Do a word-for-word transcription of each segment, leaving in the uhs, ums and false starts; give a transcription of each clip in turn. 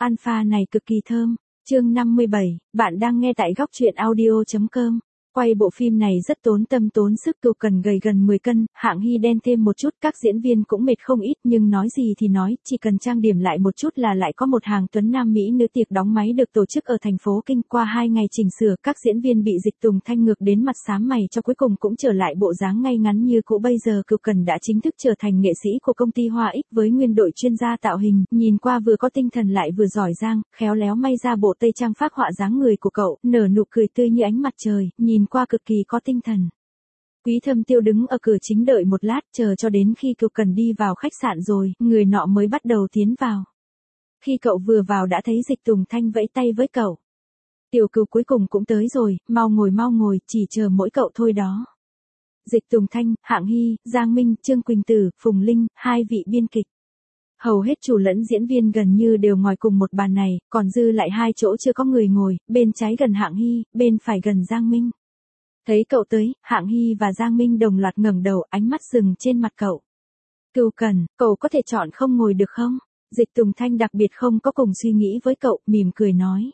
Alpha này cực kỳ thơm. Chương năm mươi bảy, bạn đang nghe tại góc truyện audio chấm com. Quay bộ phim này rất tốn tâm tốn sức, Cựu Cần gầy gần mười cân, Hạng Hy đen thêm một chút, các diễn viên cũng mệt không ít, nhưng nói gì thì nói, chỉ cần trang điểm lại một chút là lại có một hàng tuấn nam mỹ nữ. Tiệc đóng máy được tổ chức ở thành phố Kinh, qua hai ngày chỉnh sửa, các diễn viên bị Dịch Tùng Thanh ngược đến mặt xám mày cho cuối cùng cũng trở lại bộ dáng ngay ngắn như cũ. Bây giờ Cựu Cần đã chính thức trở thành nghệ sĩ của công ty Hoa X với nguyên đội chuyên gia tạo hình, nhìn qua vừa có tinh thần lại vừa giỏi giang, khéo léo may ra bộ tây trang phác họa dáng người của cậu, nở nụ cười tươi như ánh mặt trời, nhìn qua cực kỳ có tinh thần. Quý Thâm Tiêu đứng ở cửa chính đợi một lát, chờ cho đến khi Cựu Cần đi vào khách sạn rồi, người nọ mới bắt đầu tiến vào. Khi cậu vừa vào đã thấy Dịch Tùng Thanh vẫy tay với cậu. Tiểu Cựu cuối cùng cũng tới rồi, mau ngồi mau ngồi, chỉ chờ mỗi cậu thôi đó. Dịch Tùng Thanh, Hạng Hy, Giang Minh, Trương Quỳnh Tử, Phùng Linh, hai vị biên kịch. Hầu hết chủ lẫn diễn viên gần như đều ngồi cùng một bàn này, còn dư lại hai chỗ chưa có người ngồi, bên trái gần Hạng Hy, bên phải gần Giang Minh. Thấy cậu tới, Hạng Hy và Giang Minh đồng loạt ngẩng đầu, ánh mắt dừng trên mặt cậu. Cựu Cần, cậu có thể chọn không ngồi được không? Dịch Tùng Thanh đặc biệt không có cùng suy nghĩ với cậu, mỉm cười nói.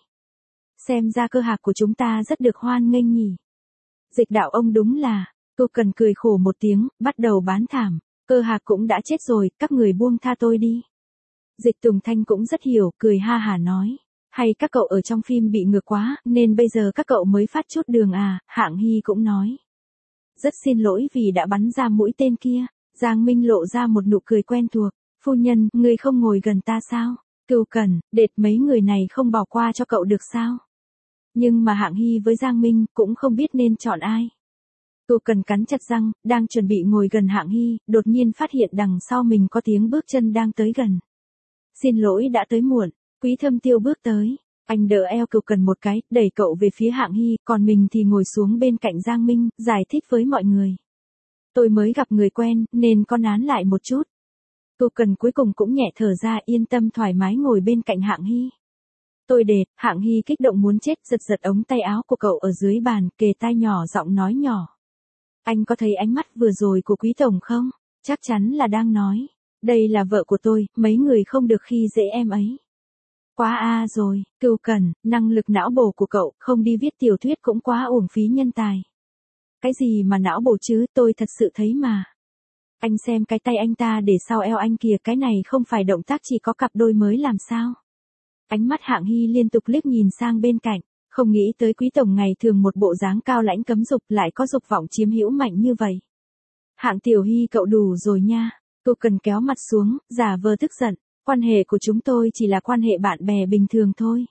Xem ra cơ hạc của chúng ta rất được hoan nghênh nhỉ. Dịch đạo ông đúng là, Cựu Cần cười khổ một tiếng, bắt đầu bán thảm. Cơ hạc cũng đã chết rồi, các người buông tha tôi đi. Dịch Tùng Thanh cũng rất hiểu, cười ha hả nói. Hay các cậu ở trong phim bị ngược quá, nên bây giờ các cậu mới phát chút đường à, Hạng Hy cũng nói. Rất xin lỗi vì đã bắn ra mũi tên kia. Giang Minh lộ ra một nụ cười quen thuộc. Phu nhân, ngươi không ngồi gần ta sao? Cựu Cần, đệt mấy người này không bỏ qua cho cậu được sao? Nhưng mà Hạng Hy với Giang Minh cũng không biết nên chọn ai. Cựu Cần cắn chặt răng, đang chuẩn bị ngồi gần Hạng Hy, đột nhiên phát hiện đằng sau mình có tiếng bước chân đang tới gần. Xin lỗi đã tới muộn. Quý Thâm Tiêu bước tới, anh đỡ eo Cựu Cần một cái, đẩy cậu về phía Hạng Hy, còn mình thì ngồi xuống bên cạnh Giang Minh, giải thích với mọi người. Tôi mới gặp người quen, nên có nán lại một chút. Cựu Cần cuối cùng cũng nhẹ thở ra, yên tâm thoải mái ngồi bên cạnh Hạng Hy. Tôi đệt, Hạng Hy kích động muốn chết, giật giật ống tay áo của cậu ở dưới bàn, kề tai nhỏ giọng nói nhỏ. Anh có thấy ánh mắt vừa rồi của Quý Tổng không? Chắc chắn là đang nói. Đây là vợ của tôi, mấy người không được khi dễ em ấy. Quá a rồi, Cựu Cần, năng lực não bổ của cậu, không đi viết tiểu thuyết cũng quá uổng phí nhân tài. Cái gì mà não bổ chứ, tôi thật sự thấy mà. Anh xem cái tay anh ta để sau eo anh kìa, cái này không phải động tác chỉ có cặp đôi mới làm sao. Ánh mắt Hạng Hy liên tục liếc nhìn sang bên cạnh, không nghĩ tới Quý Tổng ngày thường một bộ dáng cao lãnh cấm dục lại có dục vọng chiếm hữu mạnh như vậy. Hạng Tiểu Hy cậu đủ rồi nha. Cựu Cần kéo mặt xuống, giả vờ tức giận. Quan hệ của chúng tôi chỉ là quan hệ bạn bè bình thường thôi.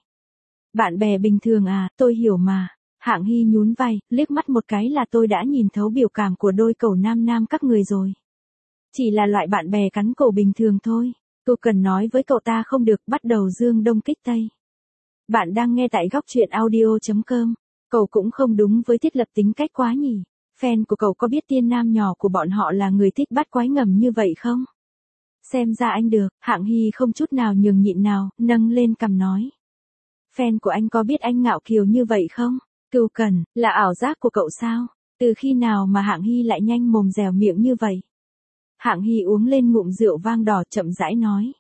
Bạn bè bình thường à, tôi hiểu mà. Hạng Hy nhún vai, liếc mắt một cái là tôi đã nhìn thấu biểu cảm của đôi cẩu nam nam các người rồi. Chỉ là loại bạn bè cắn cổ bình thường thôi. Cựu Cần nói với cậu ta không được, bắt đầu dương đông kích tây. Bạn đang nghe tại góc truyện audio chấm com. Cậu cũng không đúng với thiết lập tính cách quá nhỉ. Fan của cậu có biết tiên nam nhỏ của bọn họ là người thích bắt quái ngầm như vậy không? Xem ra anh được, Hạng Hy không chút nào nhường nhịn nào, nâng lên cằm nói. Fan của anh có biết anh ngạo kiều như vậy không? Cựu Cần, là ảo giác của cậu sao? Từ khi nào mà Hạng Hy lại nhanh mồm dẻo miệng như vậy? Hạng Hy uống lên ngụm rượu vang đỏ chậm rãi nói.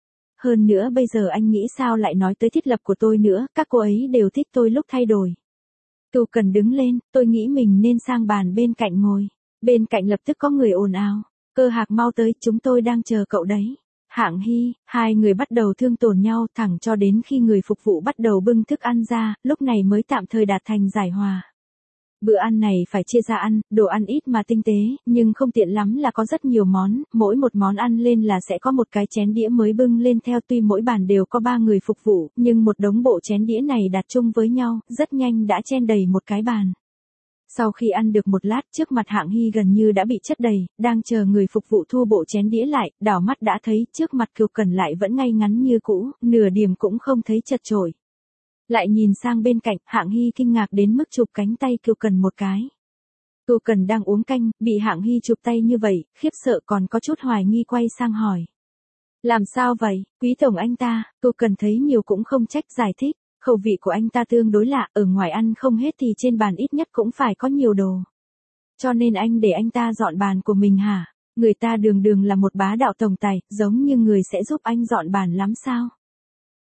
Hơn nữa bây giờ anh nghĩ sao lại nói tới thiết lập của tôi nữa, các cô ấy đều thích tôi lúc thay đổi. Cựu Cần đứng lên, tôi nghĩ mình nên sang bàn bên cạnh ngồi. Bên cạnh lập tức có người ồn ào. Cơ hạc mau tới, chúng tôi đang chờ cậu đấy. Hạng Hy, hai người bắt đầu thương tổn nhau thẳng cho đến khi người phục vụ bắt đầu bưng thức ăn ra, lúc này mới tạm thời đạt thành giải hòa. Bữa ăn này phải chia ra ăn, đồ ăn ít mà tinh tế, nhưng không tiện lắm là có rất nhiều món, mỗi một món ăn lên là sẽ có một cái chén đĩa mới bưng lên theo. Tuy mỗi bàn đều có ba người phục vụ, nhưng một đống bộ chén đĩa này đặt chung với nhau, rất nhanh đã chen đầy một cái bàn. Sau khi ăn được một lát, trước mặt Hạng Hy gần như đã bị chất đầy, đang chờ người phục vụ thu bộ chén đĩa lại, đảo mắt đã thấy trước mặt Cựu Cần lại vẫn ngay ngắn như cũ, nửa điểm cũng không thấy chật chội. Lại nhìn sang bên cạnh, Hạng Hy kinh ngạc đến mức chụp cánh tay Cựu Cần một cái. Cựu Cần đang uống canh, bị Hạng Hy chụp tay như vậy, khiếp sợ còn có chút hoài nghi quay sang hỏi. Làm sao vậy, Quý Tổng anh ta? Cựu Cần thấy nhiều cũng không trách, giải thích. Khẩu vị của anh ta tương đối lạ, ở ngoài ăn không hết thì trên bàn ít nhất cũng phải có nhiều đồ. Cho nên anh để anh ta dọn bàn của mình hả? Người ta đường đường là một bá đạo tổng tài, giống như người sẽ giúp anh dọn bàn lắm sao?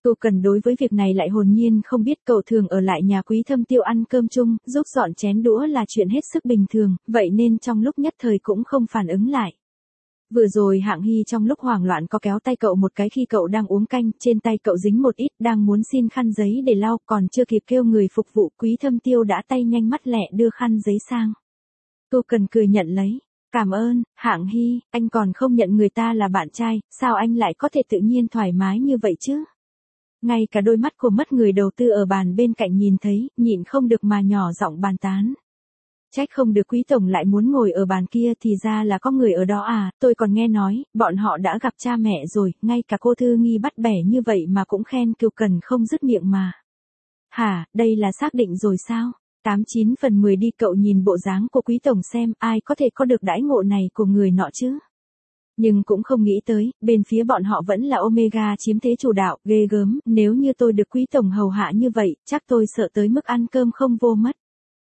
Cậu Cần đối với việc này lại hồn nhiên không biết, cậu thường ở lại nhà Quý Thâm Tiêu ăn cơm chung, giúp dọn chén đũa là chuyện hết sức bình thường, vậy nên trong lúc nhất thời cũng không phản ứng lại. Vừa rồi Hạng Hy trong lúc hoảng loạn có kéo tay cậu một cái khi cậu đang uống canh, trên tay cậu dính một ít, đang muốn xin khăn giấy để lau, còn chưa kịp kêu người phục vụ, Quý Thâm Tiêu đã tay nhanh mắt lẹ đưa khăn giấy sang. Cậu Cần cười nhận lấy. Cảm ơn, Hạng Hy, anh còn không nhận người ta là bạn trai, sao anh lại có thể tự nhiên thoải mái như vậy chứ? Ngay cả đôi mắt của mất người đầu tư ở bàn bên cạnh nhìn thấy, nhịn không được mà nhỏ giọng bàn tán. Trách không được Quý tổng lại muốn ngồi ở bàn kia, thì ra là có người ở đó à, tôi còn nghe nói, bọn họ đã gặp cha mẹ rồi, ngay cả cô Thư Nghi bắt bẻ như vậy mà cũng khen Kiều Cần không dứt miệng mà. Hả, đây là xác định rồi sao? Tám chín phần mười đi, cậu nhìn bộ dáng của Quý tổng xem, ai có thể có được đãi ngộ này của người nọ chứ? Nhưng cũng không nghĩ tới, bên phía bọn họ vẫn là Omega chiếm thế chủ đạo, ghê gớm, nếu như tôi được Quý tổng hầu hạ như vậy, chắc tôi sợ tới mức ăn cơm không vô mất.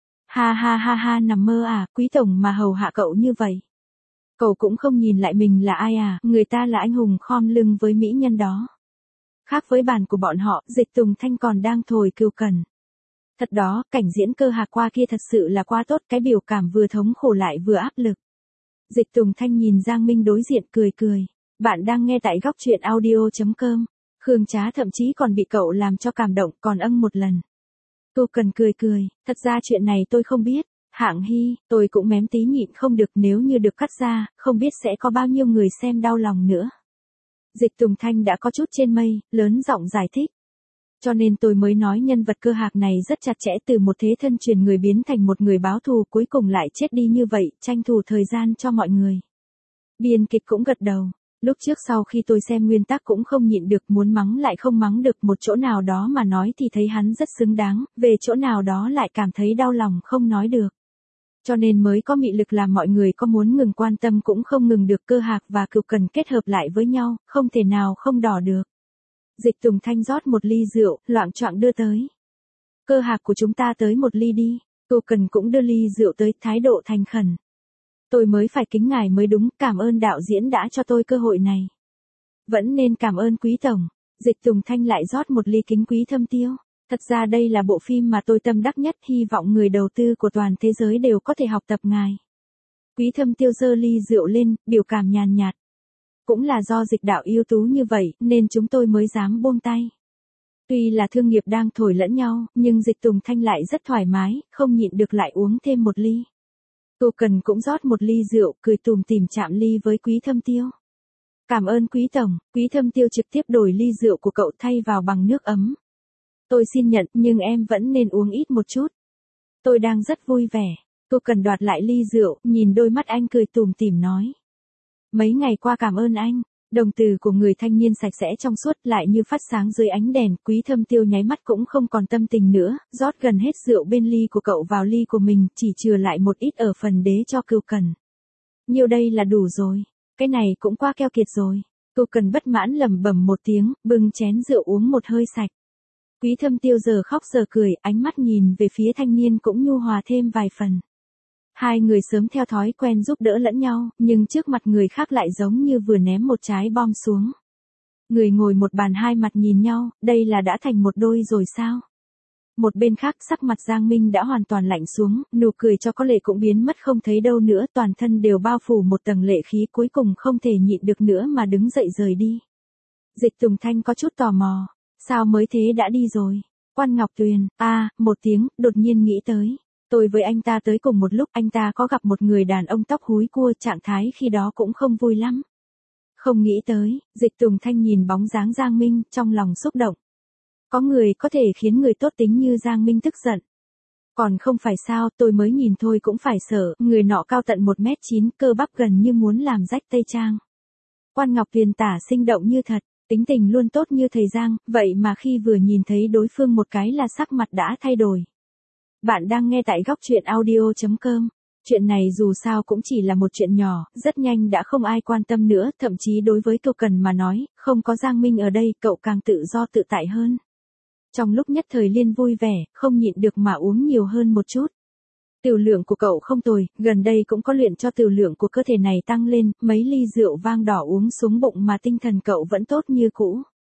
Ha ha ha ha, nằm mơ à, Quý tổng mà hầu hạ cậu như vậy. Cậu cũng không nhìn lại mình là ai à, người ta là anh hùng khom lưng với mỹ nhân đó. Khác với bàn của bọn họ, Dịch Tùng Thanh còn đang thổi Kiều Cần. Thật đó, cảnh diễn Cơ Hạc qua kia thật sự là quá tốt, cái biểu cảm vừa thống khổ lại vừa áp lực. Dịch Tùng Thanh nhìn Giang Minh đối diện cười cười. Bạn đang nghe tại góc truyện audio chấm com. Khương Trá thậm chí còn bị cậu làm cho cảm động, còn âng một lần. Kiều Cần cười cười, thật ra chuyện này tôi không biết. Hạng Hy, tôi cũng mém tí nhịn không được, nếu như được cắt ra, không biết sẽ có bao nhiêu người xem đau lòng nữa. Dịch Tùng Thanh đã có chút trên mây, lớn giọng giải thích. Cho nên tôi mới nói nhân vật Cơ Hạc này rất chặt chẽ, từ một thế thân truyền người biến thành một người báo thù, cuối cùng lại chết đi như vậy, tranh thủ thời gian cho mọi người. Biên kịch cũng gật đầu. Lúc trước sau khi tôi xem nguyên tác cũng không nhịn được, muốn mắng lại không mắng được, một chỗ nào đó mà nói thì thấy hắn rất xứng đáng, về chỗ nào đó lại cảm thấy đau lòng không nói được. Cho nên mới có mị lực làm mọi người có muốn ngừng quan tâm cũng không ngừng được. Cơ Hạc và Kiều Cần kết hợp lại với nhau, không thể nào không đỏ được. Dịch Tùng Thanh rót một ly rượu, loạng choạng đưa tới. Cơ Hạc của chúng ta tới một ly đi. Kiều Cần cũng đưa ly rượu tới, thái độ thành khẩn. Tôi mới phải kính ngài mới đúng, cảm ơn đạo diễn đã cho tôi cơ hội này. Vẫn nên cảm ơn Quý tổng. Dịch Tùng Thanh lại rót một ly kính Quý Thâm Tiêu. Thật ra đây là bộ phim mà tôi tâm đắc nhất, hy vọng người đầu tư của toàn thế giới đều có thể học tập ngài. Quý Thâm Tiêu giơ ly rượu lên, biểu cảm nhàn nhạt. Cũng là do Dịch đạo ưu tú như vậy, nên chúng tôi mới dám buông tay. Tuy là thương nghiệp đang thổi lẫn nhau, nhưng Dịch Tùng Thanh lại rất thoải mái, không nhịn được lại uống thêm một ly. Kiều Cần cũng rót một ly rượu, cười tủm tỉm chạm ly với Quý Thâm Tiêu. Cảm ơn Quý tổng. Quý Thâm Tiêu trực tiếp đổi ly rượu của cậu thay vào bằng nước ấm. Tôi xin nhận, nhưng em vẫn nên uống ít một chút. Tôi đang rất vui vẻ. Kiều Cần đoạt lại ly rượu, nhìn đôi mắt anh cười tủm tỉm nói. Mấy ngày qua cảm ơn anh. Đồng từ của người thanh niên sạch sẽ trong suốt lại như phát sáng dưới ánh đèn. Quý Thâm Tiêu nháy mắt cũng không còn tâm tình nữa, rót gần hết rượu bên ly của cậu vào ly của mình, chỉ chừa lại một ít ở phần đế cho Kiều Cần. Nhiêu đây là đủ rồi. Cái này cũng quá keo kiệt rồi. Kiều Cần bất mãn lẩm bẩm một tiếng, bưng chén rượu uống một hơi sạch. Quý Thâm Tiêu giờ khóc giờ cười, ánh mắt nhìn về phía thanh niên cũng nhu hòa thêm vài phần. Hai người sớm theo thói quen giúp đỡ lẫn nhau, nhưng trước mặt người khác lại giống như vừa ném một trái bom xuống. Người ngồi một bàn hai mặt nhìn nhau, đây là đã thành một đôi rồi sao? Một bên khác sắc mặt Giang Minh đã hoàn toàn lạnh xuống, nụ cười cho có lệ cũng biến mất không thấy đâu nữa, toàn thân đều bao phủ một tầng lệ khí, cuối cùng không thể nhịn được nữa mà đứng dậy rời đi. Dịch Tùng Thanh có chút tò mò, sao mới thế đã đi rồi? Quan Ngọc Tuyền, a, à, một tiếng, đột nhiên nghĩ tới. Tôi với anh ta tới cùng một lúc, anh ta có gặp một người đàn ông tóc húi cua, trạng thái khi đó cũng không vui lắm. Không nghĩ tới, Dịch Tùng Thanh nhìn bóng dáng Giang Minh, trong lòng xúc động. Có người có thể khiến người tốt tính như Giang Minh tức giận. Còn không phải sao, tôi mới nhìn thôi cũng phải sợ, người nọ cao tận một mét chín, cơ bắp gần như muốn làm rách tây trang. Quan Ngọc Tuyền tả sinh động như thật, tính tình luôn tốt như thầy Giang, vậy mà khi vừa nhìn thấy đối phương một cái là sắc mặt đã thay đổi. Bạn đang nghe tại góc truyện audio chấm com. Chuyện này dù sao cũng chỉ là một chuyện nhỏ, rất nhanh đã không ai quan tâm nữa, thậm chí đối với Kiều Cần mà nói, không có Giang Minh ở đây, cậu càng tự do tự tại hơn. Trong lúc nhất thời liên vui vẻ, không nhịn được mà uống nhiều hơn một chút. Tiểu lượng của cậu không tồi, gần đây cũng có luyện cho tiểu lượng của cơ thể này tăng lên, mấy ly rượu vang đỏ uống xuống bụng mà tinh thần cậu vẫn tốt như cũ.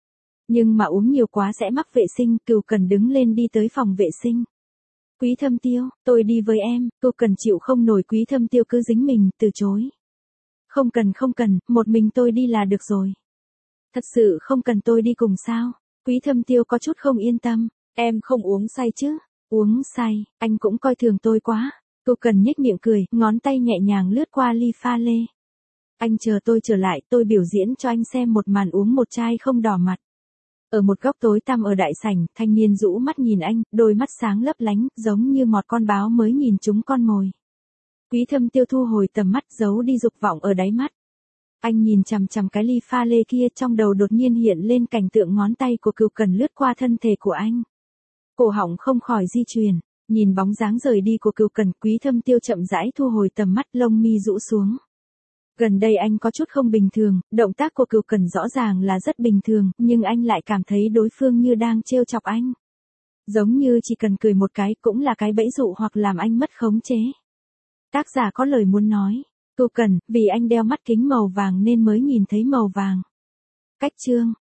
Nhưng mà uống nhiều quá sẽ mắc vệ sinh, Cửu Cẩn đứng lên đi tới phòng vệ sinh. Quý Thâm Tiêu, tôi đi với em, Cửu Cẩn chịu không nổi Quý Thâm Tiêu cứ dính mình, từ chối. Không cần không cần, một mình tôi đi là được rồi. Thật sự không cần tôi đi cùng sao? Quý Thâm Tiêu có chút không yên tâm, em không uống say chứ? Uống say, anh cũng coi thường tôi quá. Cửu Cẩn nhếch miệng cười, ngón tay nhẹ nhàng lướt qua ly pha lê. Anh chờ tôi trở lại, tôi biểu diễn cho anh xem một màn uống một chai không đỏ mặt. Ở một góc tối tăm ở đại sảnh, thanh niên rũ mắt nhìn anh, đôi mắt sáng lấp lánh, giống như một con báo mới nhìn trúng con mồi. Quý Thâm Tiêu thu hồi tầm mắt, giấu đi dục vọng ở đáy mắt. Anh nhìn chằm chằm cái ly pha lê kia, trong đầu đột nhiên hiện lên cảnh tượng ngón tay của Cửu Cẩn lướt qua thân thể của anh. Cổ họng không khỏi di chuyển, nhìn bóng dáng rời đi của Cửu Cẩn, Quý Thâm Tiêu chậm rãi thu hồi tầm mắt, lông mi rũ xuống. Gần đây anh có chút không bình thường, động tác của Cửu Cẩn rõ ràng là rất bình thường, nhưng anh lại cảm thấy đối phương như đang trêu chọc anh. Giống như chỉ cần cười một cái cũng là cái bẫy dụ hoặc làm anh mất khống chế. Tác giả có lời muốn nói, Cửu Cẩn, vì anh đeo mắt kính màu vàng nên mới nhìn thấy màu vàng. Cách chương